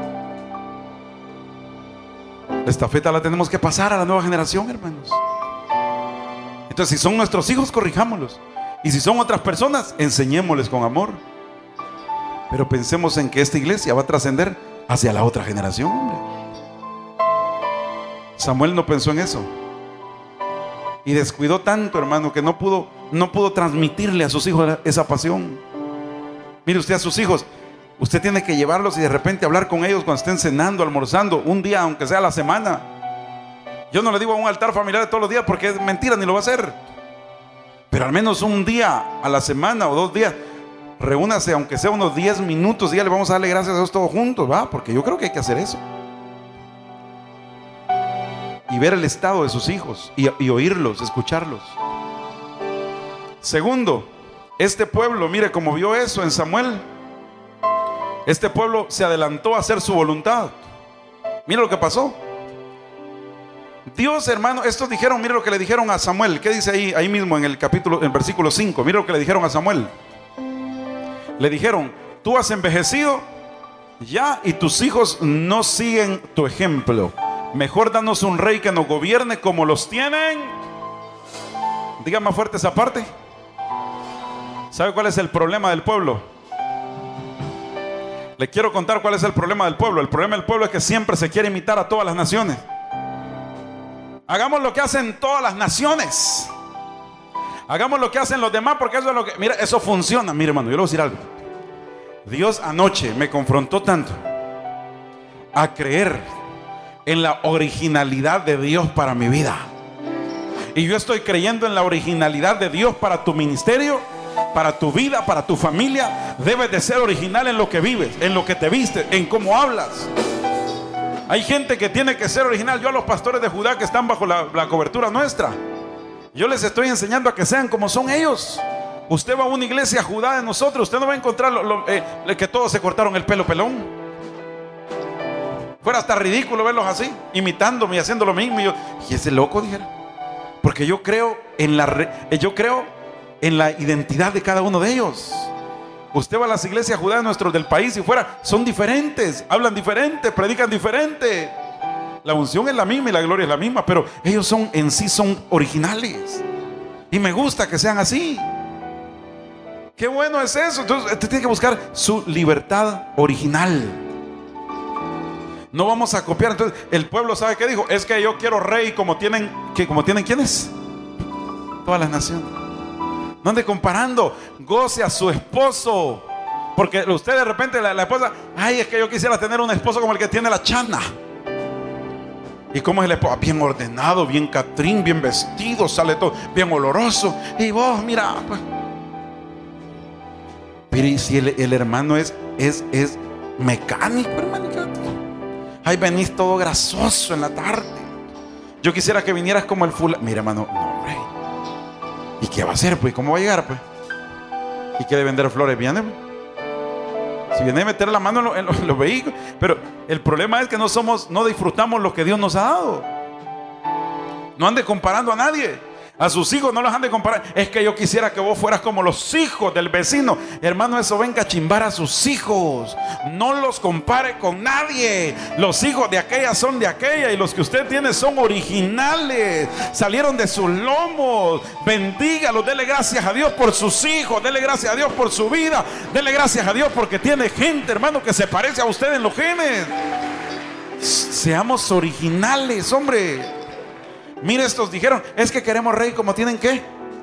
La estafeta la tenemos que pasar a la nueva generación, hermanos. Entonces, si son nuestros hijos, corrijámoslos. Y si son otras personas, enseñémosles con amor. Pero pensemos en que esta iglesia va a trascender hacia la otra generación, hombre. Samuel no pensó en eso. Y descuidó tanto, hermano, que no pudo transmitirle a sus hijos esa pasión. Mire usted a sus hijos, usted tiene que llevarlos y de repente hablar con ellos cuando estén cenando, almorzando, un día, aunque sea a la semana. Yo no le digo a un altar familiar de todos los días porque es mentira, ni lo va a hacer. Pero al menos un día a la semana o 2 días, reúnase, aunque sea unos 10 minutos, y ya le vamos a darle gracias a Dios todos juntos, ¿va? Porque yo creo que hay que hacer eso. Y ver el estado de sus hijos y oírlos, escucharlos. Segundo, este pueblo, mire cómo vio eso en Samuel. Este pueblo se adelantó a hacer su voluntad. Mira lo que pasó. Dios, hermano, estos dijeron, mire lo que le dijeron a Samuel. ¿Qué dice ahí mismo en el capítulo, en versículo 5? Mire lo que le dijeron a Samuel. Le dijeron, tú has envejecido ya y tus hijos no siguen tu ejemplo. Mejor danos un rey que nos gobierne como los tienen. Diga más fuerte esa parte. ¿Sabe cuál es el problema del pueblo? Le quiero contar cuál es el problema del pueblo. El problema del pueblo es que siempre se quiere imitar a todas las naciones. Hagamos lo que hacen todas las naciones. Hagamos lo que hacen los demás, porque eso es lo que... Mira, eso funciona. Mire, hermano, yo le voy a decir algo. Dios anoche me confrontó tanto a creer en la originalidad de Dios para mi vida. Y yo estoy creyendo en la originalidad de Dios para tu ministerio, para tu vida, para tu familia. Debes de ser original en lo que vives, en lo que te vistes, en cómo hablas. Hay gente que tiene que ser original. Yo a los pastores de Judá que están bajo la cobertura nuestra, yo les estoy enseñando a que sean como son ellos. Usted va a una iglesia Judá de nosotros, usted no va a encontrar que todos se cortaron el pelo pelón. Fuera hasta ridículo verlos así, imitándome y haciendo lo mismo. Y ese loco, dijera. Porque yo creo en la identidad de cada uno de ellos. Usted va a las iglesias judías nuestros del país y fuera, son diferentes, hablan diferente, predican diferente. La unción es la misma y la gloria es la misma, pero ellos en sí son originales. Y me gusta que sean así. Qué bueno es eso. Entonces usted tiene que buscar su libertad original. No vamos a copiar. Entonces el pueblo, ¿sabe qué dijo? Es que yo quiero rey como tienen ¿quiénes? Todas las naciones. No ande comparando. Goce a su esposo. Porque usted de repente, la esposa, ay, es que yo quisiera tener un esposo como el que tiene la Chana. ¿Y cómo es el esposo? Bien ordenado, bien catrín, bien vestido, sale todo bien oloroso. Y vos, mira, pues. Pero ¿y si el hermano es mecánico, hermano? Ay, venís todo grasoso en la tarde. Yo quisiera que vinieras como el fulano. Mira, hermano, no, hombre. ¿Y qué va a hacer, pues? ¿Cómo va a llegar, pues? ¿Y qué de vender flores? ¿Viene, pues? Si viene a meter la mano en los vehículos. Pero el problema es que no disfrutamos lo que Dios nos ha dado. No ande comparando a nadie. A sus hijos no los ande comparando. Es que yo quisiera que vos fueras como los hijos del vecino. Hermano, eso venga a chimbar a sus hijos. No los compare con nadie. Los hijos de aquella son de aquella. Y los que usted tiene son originales. Salieron de sus lomos. Bendígalos, dele gracias a Dios por sus hijos. Dele gracias a Dios por su vida. Dele gracias a Dios porque tiene gente, hermano, que se parece a usted en los genes. Seamos originales, hombre. Mire, estos dijeron, es que queremos rey como tienen ¿qué?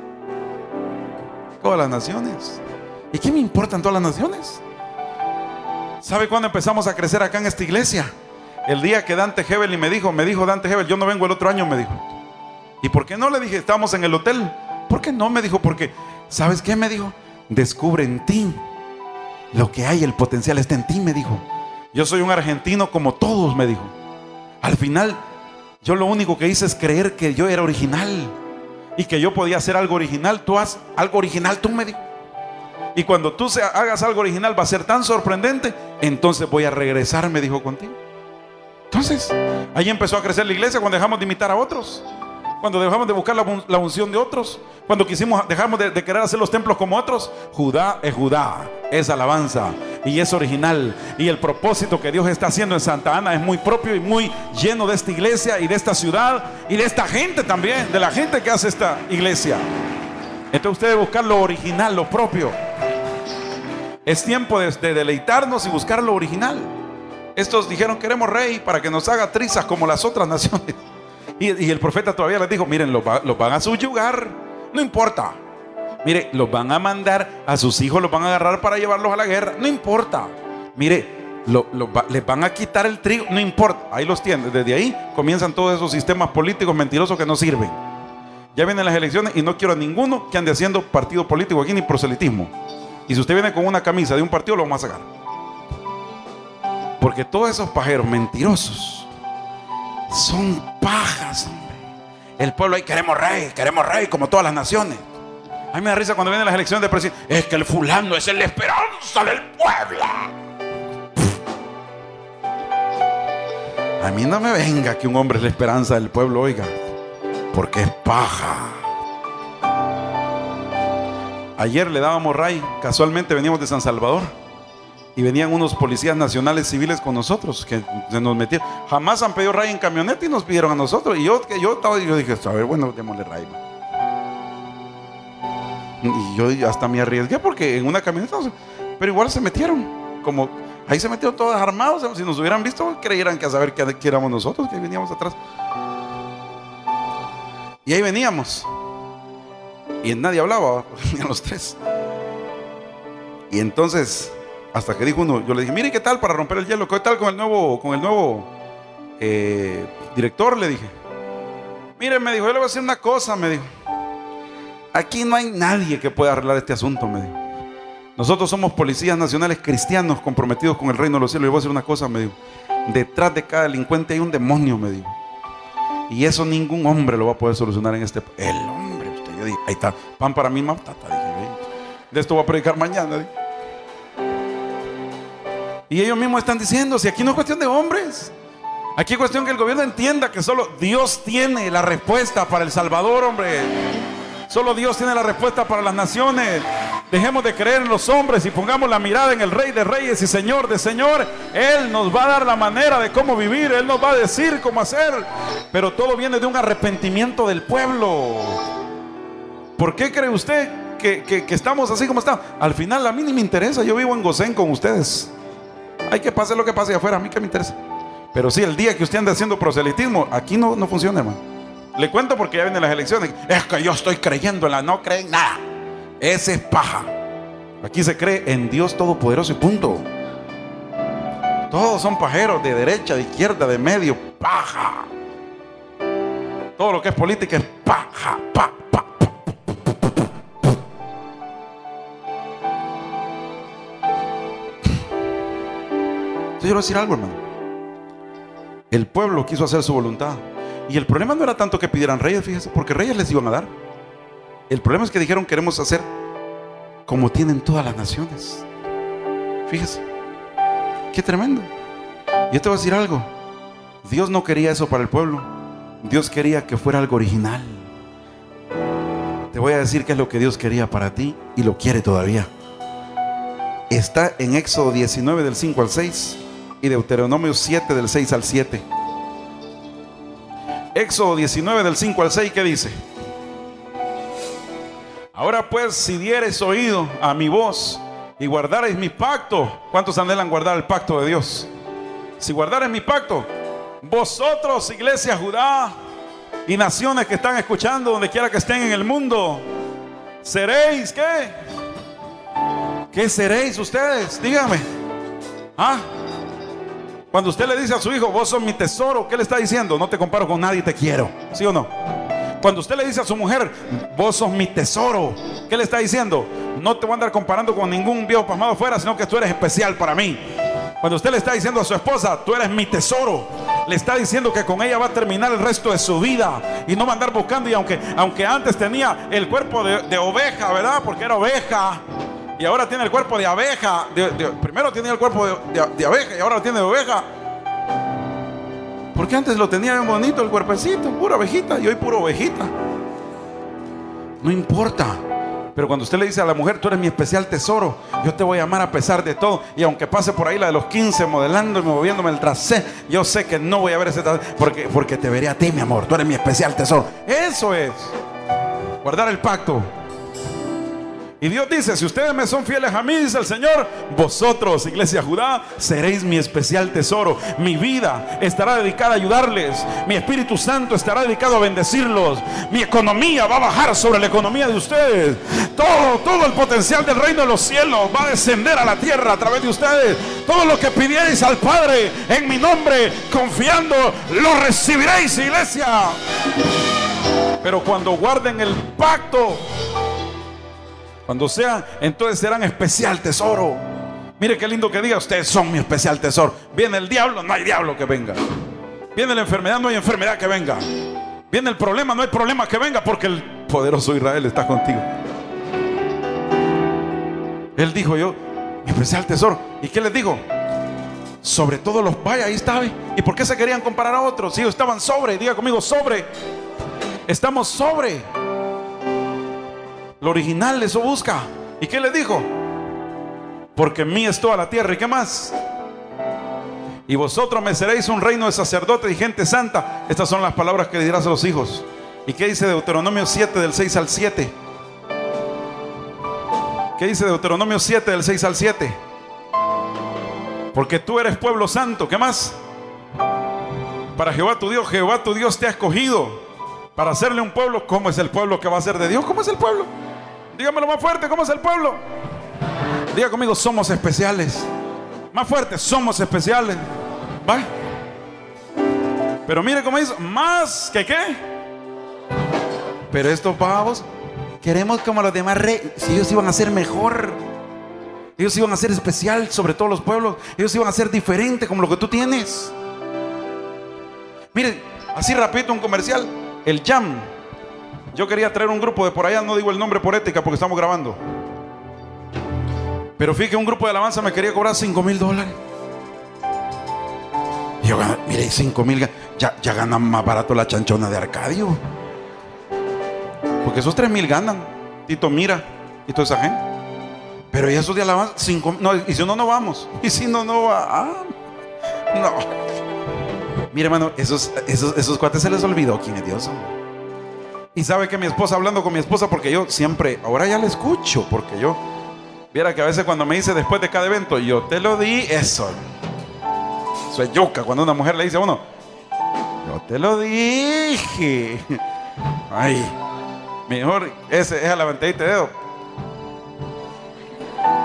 Todas las naciones. ¿Y qué me importan todas las naciones? ¿Sabe cuándo empezamos a crecer acá en esta iglesia? El día que Dante Hebel me dijo Dante Hebel, yo no vengo el otro año, me dijo. ¿Y por qué no? Le dije, estábamos en el hotel. ¿Por qué no? Me dijo, porque, ¿sabes qué? Me dijo, descubre en ti lo que hay, el potencial está en ti, me dijo. Yo soy un argentino como todos, me dijo. Al final, yo lo único que hice es creer que yo era original y que yo podía hacer algo original. Tú haz algo original, tú, me dijo. Y cuando tú hagas algo original va a ser tan sorprendente, entonces voy a regresar, me dijo, contigo. Entonces, ahí empezó a crecer la iglesia cuando dejamos de imitar a otros. Cuando dejamos de buscar la unción de otros. Cuando dejamos de querer hacer los templos como otros. Judá, es alabanza y es original. Y el propósito que Dios está haciendo en Santa Ana es muy propio y muy lleno de esta iglesia y de esta ciudad y de esta gente también, de la gente que hace esta iglesia. Entonces usted debe buscar lo original, lo propio. Es tiempo de deleitarnos y buscar lo original. Estos dijeron, queremos rey para que nos haga trizas como las otras naciones. Y el profeta todavía les dijo, miren, los van a subyugar, no importa. Mire, los van a mandar a sus hijos, los van a agarrar para llevarlos a la guerra, no importa. Mire, les van a quitar el trigo, no importa. Ahí los tienen, desde ahí comienzan todos esos sistemas políticos mentirosos que no sirven. Ya vienen las elecciones y no quiero a ninguno que ande haciendo partido político aquí ni proselitismo. Y si usted viene con una camisa de un partido, lo vamos a sacar. Porque todos esos pajeros mentirosos son pajas, hombre. El pueblo ahí, queremos rey como todas las naciones. A mí me da risa cuando vienen las elecciones de presidente. Es que el fulano es la esperanza del pueblo. A mí no me venga que un hombre es la esperanza del pueblo, oiga, porque es paja. Ayer le dábamos ray, casualmente veníamos de San Salvador y venían unos policías nacionales civiles con nosotros que se nos metieron. Jamás han pedido ray en camioneta y nos pidieron a nosotros. Y yo dije, a ver, bueno, démosle ray. Y yo hasta me arriesgué porque en una camioneta, pero igual se metieron. Como ahí se metieron todos armados. Si nos hubieran visto, creyeran que a saber que éramos nosotros, que veníamos atrás. Y ahí veníamos. Y nadie hablaba, venían los tres. Y entonces, hasta que dijo uno, yo le dije, mire, ¿qué tal para romper el hielo? ¿Qué tal con el nuevo director? Le dije, mire, me dijo, yo le voy a decir una cosa, me dijo. Aquí no hay nadie que pueda arreglar este asunto, me dijo. Nosotros somos policías nacionales cristianos comprometidos con el reino de los cielos. Y le voy a decir una cosa, me dijo. Detrás de cada delincuente hay un demonio, me dijo. Y eso ningún hombre lo va a poder solucionar en este. El hombre, usted, yo dije, ahí está, pan para mí, matata, dije, de esto voy a predicar mañana, dije. Y ellos mismos están diciendo, si aquí no es cuestión de hombres, aquí es cuestión que el gobierno entienda que solo Dios tiene la respuesta para El Salvador, hombre. Solo Dios tiene la respuesta para las naciones. Dejemos de creer en los hombres y pongamos la mirada en el Rey de Reyes y Señor de Señor. Él nos va a dar la manera de cómo vivir. Él nos va a decir cómo hacer. Pero todo viene de un arrepentimiento del pueblo. ¿Por qué cree usted que estamos así como estamos? Al final a mí ni me interesa. Yo vivo en Gosén con ustedes. Hay que pase lo que pase afuera. A mí que me interesa. Pero sí, el día que usted ande haciendo proselitismo, aquí no funciona, hermano. Le cuento porque ya vienen las elecciones. Es que yo estoy creyendo en la, no creen nada. Ese es paja. Aquí se cree en Dios Todopoderoso y punto. Todos son pajeros, de derecha, de izquierda, de medio, paja. Todo lo que es política es paja, pa, pa, pa. Yo quiero decir algo, hermano. El pueblo quiso hacer su voluntad. Y el problema no era tanto que pidieran reyes, fíjese, porque reyes les iban a dar. El problema es que dijeron: queremos hacer como tienen todas las naciones. Fíjese, qué tremendo. Yo te voy a decir algo. Dios no quería eso para el pueblo. Dios quería que fuera algo original. Te voy a decir qué es lo que Dios quería para ti, y lo quiere todavía. Está en Éxodo 19 del 5 al 6 y Deuteronomio 7 del 6 al 7. Éxodo 19 del 5 al 6, ¿qué dice? Ahora pues, si diereis oído a mi voz y guardareis mi pacto. ¿Cuántos anhelan guardar el pacto de Dios? Si guardareis mi pacto, vosotros, iglesia Judá y naciones que están escuchando donde quiera que estén en el mundo, seréis, ¿qué? ¿Qué seréis ustedes? Dígame. Cuando usted le dice a su hijo: vos sos mi tesoro, ¿qué le está diciendo? No te comparo con nadie, te quiero. ¿Sí o no? Cuando usted le dice a su mujer: vos sos mi tesoro, ¿qué le está diciendo? No te voy a andar comparando con ningún viejo pasmado afuera, sino que tú eres especial para mí. Cuando usted le está diciendo a su esposa: tú eres mi tesoro, le está diciendo que con ella va a terminar el resto de su vida y no va a andar buscando. Y aunque antes tenía el cuerpo de oveja, ¿verdad? Porque era oveja, y ahora tiene el cuerpo de abeja. Primero tenía el cuerpo de abeja y ahora lo tiene de oveja. Porque antes lo tenía bien bonito el cuerpecito, pura ovejita, y hoy pura ovejita. No importa. Pero cuando usted le dice a la mujer: tú eres mi especial tesoro, yo te voy a amar a pesar de todo, y aunque pase por ahí la de los 15 modelando y moviéndome el trasero, yo sé que no voy a ver ese trasero, porque te veré a ti, mi amor. Tú eres mi especial tesoro. Eso es guardar el pacto. Y Dios dice: si ustedes me son fieles a mí, dice el Señor, vosotros, iglesia Judá, seréis mi especial tesoro. Mi vida estará dedicada a ayudarles. Mi Espíritu Santo estará dedicado a bendecirlos. Mi economía va a bajar sobre la economía de ustedes. Todo el potencial del reino de los cielos va a descender a la tierra a través de ustedes. Todo lo que pidierais al Padre en mi nombre, confiando, lo recibiréis, iglesia. Pero cuando guarden el pacto, cuando sean, entonces serán especial tesoro. Mire qué lindo que diga: ustedes son mi especial tesoro. Viene el diablo, no hay diablo que venga. Viene la enfermedad, no hay enfermedad que venga. Viene el problema, no hay problema que venga, porque el poderoso Israel está contigo. Él dijo: yo, mi especial tesoro. ¿Y qué les dijo? Sobre todo los, vaya, ahí está. ¿Y por qué se querían comparar a otros? Si ellos estaban sobre, diga conmigo: sobre. Estamos sobre. Lo original, eso busca. ¿Y qué le dijo? Porque en mí es toda la tierra. ¿Y qué más? Y vosotros me seréis un reino de sacerdotes y gente santa. Estas son las palabras que le dirás a los hijos. ¿Y qué dice Deuteronomio 7 del 6 al 7? ¿Qué dice Deuteronomio 7 del 6 al 7? Porque tú eres pueblo santo. ¿Qué más? Para Jehová tu Dios te ha escogido para hacerle un pueblo. ¿Cómo es el pueblo que va a ser de Dios? ¿Cómo es el pueblo? Dígamelo más fuerte, ¿cómo es el pueblo? Diga conmigo: somos especiales. Más fuerte: somos especiales. ¿Va? Pero mire cómo dice: más que qué. Pero estos pavos queremos como los demás reyes. Si ellos iban a ser mejor, ellos iban a ser especial sobre todos los pueblos, ellos iban a ser diferente como lo que tú tienes. Miren, así rapidito un comercial. El Jam. Yo quería traer un grupo de por allá, no digo el nombre por ética porque estamos grabando. Pero fíjate que un grupo de alabanza me quería cobrar $5,000. Y yo, mire, 5,000, ya ganan más barato la chanchona de Arcadio. Porque esos 3,000 ganan. Tito Mira y toda esa gente. Pero y esos de alabanza, 5,000. No, y si no vamos. Y si no va. No. Mire, hermano, esos cuates se les olvidó quién es Dios. Y sabe que mi esposa, hablando con mi esposa, porque yo siempre, ahora ya la escucho, porque yo, viera que a veces cuando me dice después de cada evento: yo te lo di, eso es yuca. Cuando una mujer le dice a uno: yo te lo dije. Ay, mejor esa levantadita de dedo.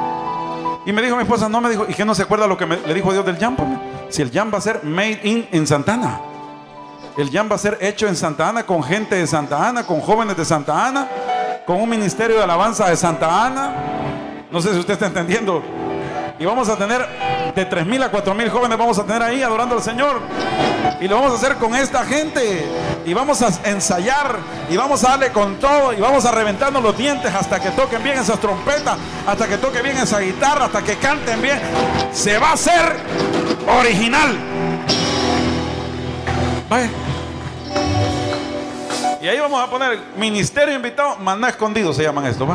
Y me dijo mi esposa, no, me dijo, ¿y que no se acuerda lo que le dijo Dios del jam? Si el jam va a ser made in Santa Ana. El jam va a ser hecho en Santa Ana, con gente de Santa Ana, con jóvenes de Santa Ana, con un ministerio de alabanza de Santa Ana. No sé si usted está entendiendo. Y vamos a tener de 3,000 a 4,000 jóvenes, vamos a tener ahí adorando al Señor. Y lo vamos a hacer con esta gente. Y vamos a ensayar. Y vamos a darle con todo. Y vamos a reventarnos los dientes hasta que toquen bien esas trompetas. Hasta que toquen bien esa guitarra. Hasta que canten bien. Se va a hacer original. Vaya. Y ahí vamos a poner ministerio invitado, maná escondido se llaman esto, ¿va?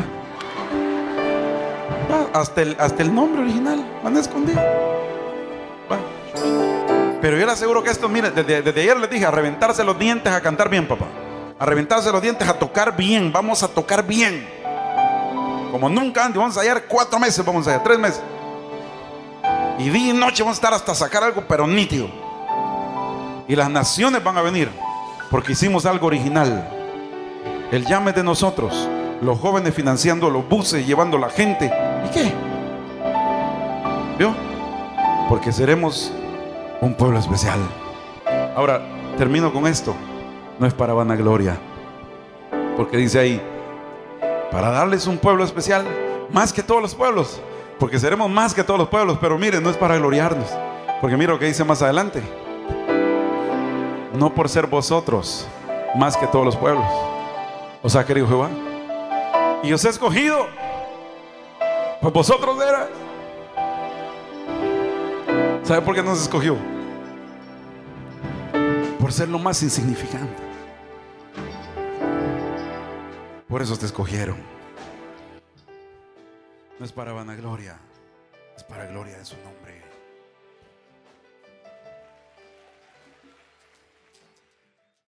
Hasta el nombre original, maná escondido. ¿Va? Pero yo le aseguro que esto, mire, desde ayer les dije, a reventarse los dientes, a cantar bien, papá. A reventarse los dientes, a tocar bien. Vamos a tocar bien. Como nunca antes, vamos a ensayar 4 meses, vamos a ensayar 3 meses. Y día y noche vamos a estar hasta sacar algo, pero nítido. Y las naciones van a venir, porque hicimos algo original. El llame de nosotros. Los jóvenes financiando los buses, llevando a la gente. ¿Y qué? ¿Vio? Porque seremos un pueblo especial. Ahora, termino con esto. No es para vanagloria. Porque dice ahí, para darles un pueblo especial, más que todos los pueblos. Porque seremos más que todos los pueblos. Pero miren, no es para gloriarnos. Porque mira lo que dice más adelante. No por ser vosotros más que todos los pueblos. O sea, querido Jehová, y os he escogido, pues vosotros eras. ¿Sabe por qué nos escogió? Por ser lo más insignificante. Por eso te escogieron. No es para vanagloria, es para gloria de su nombre.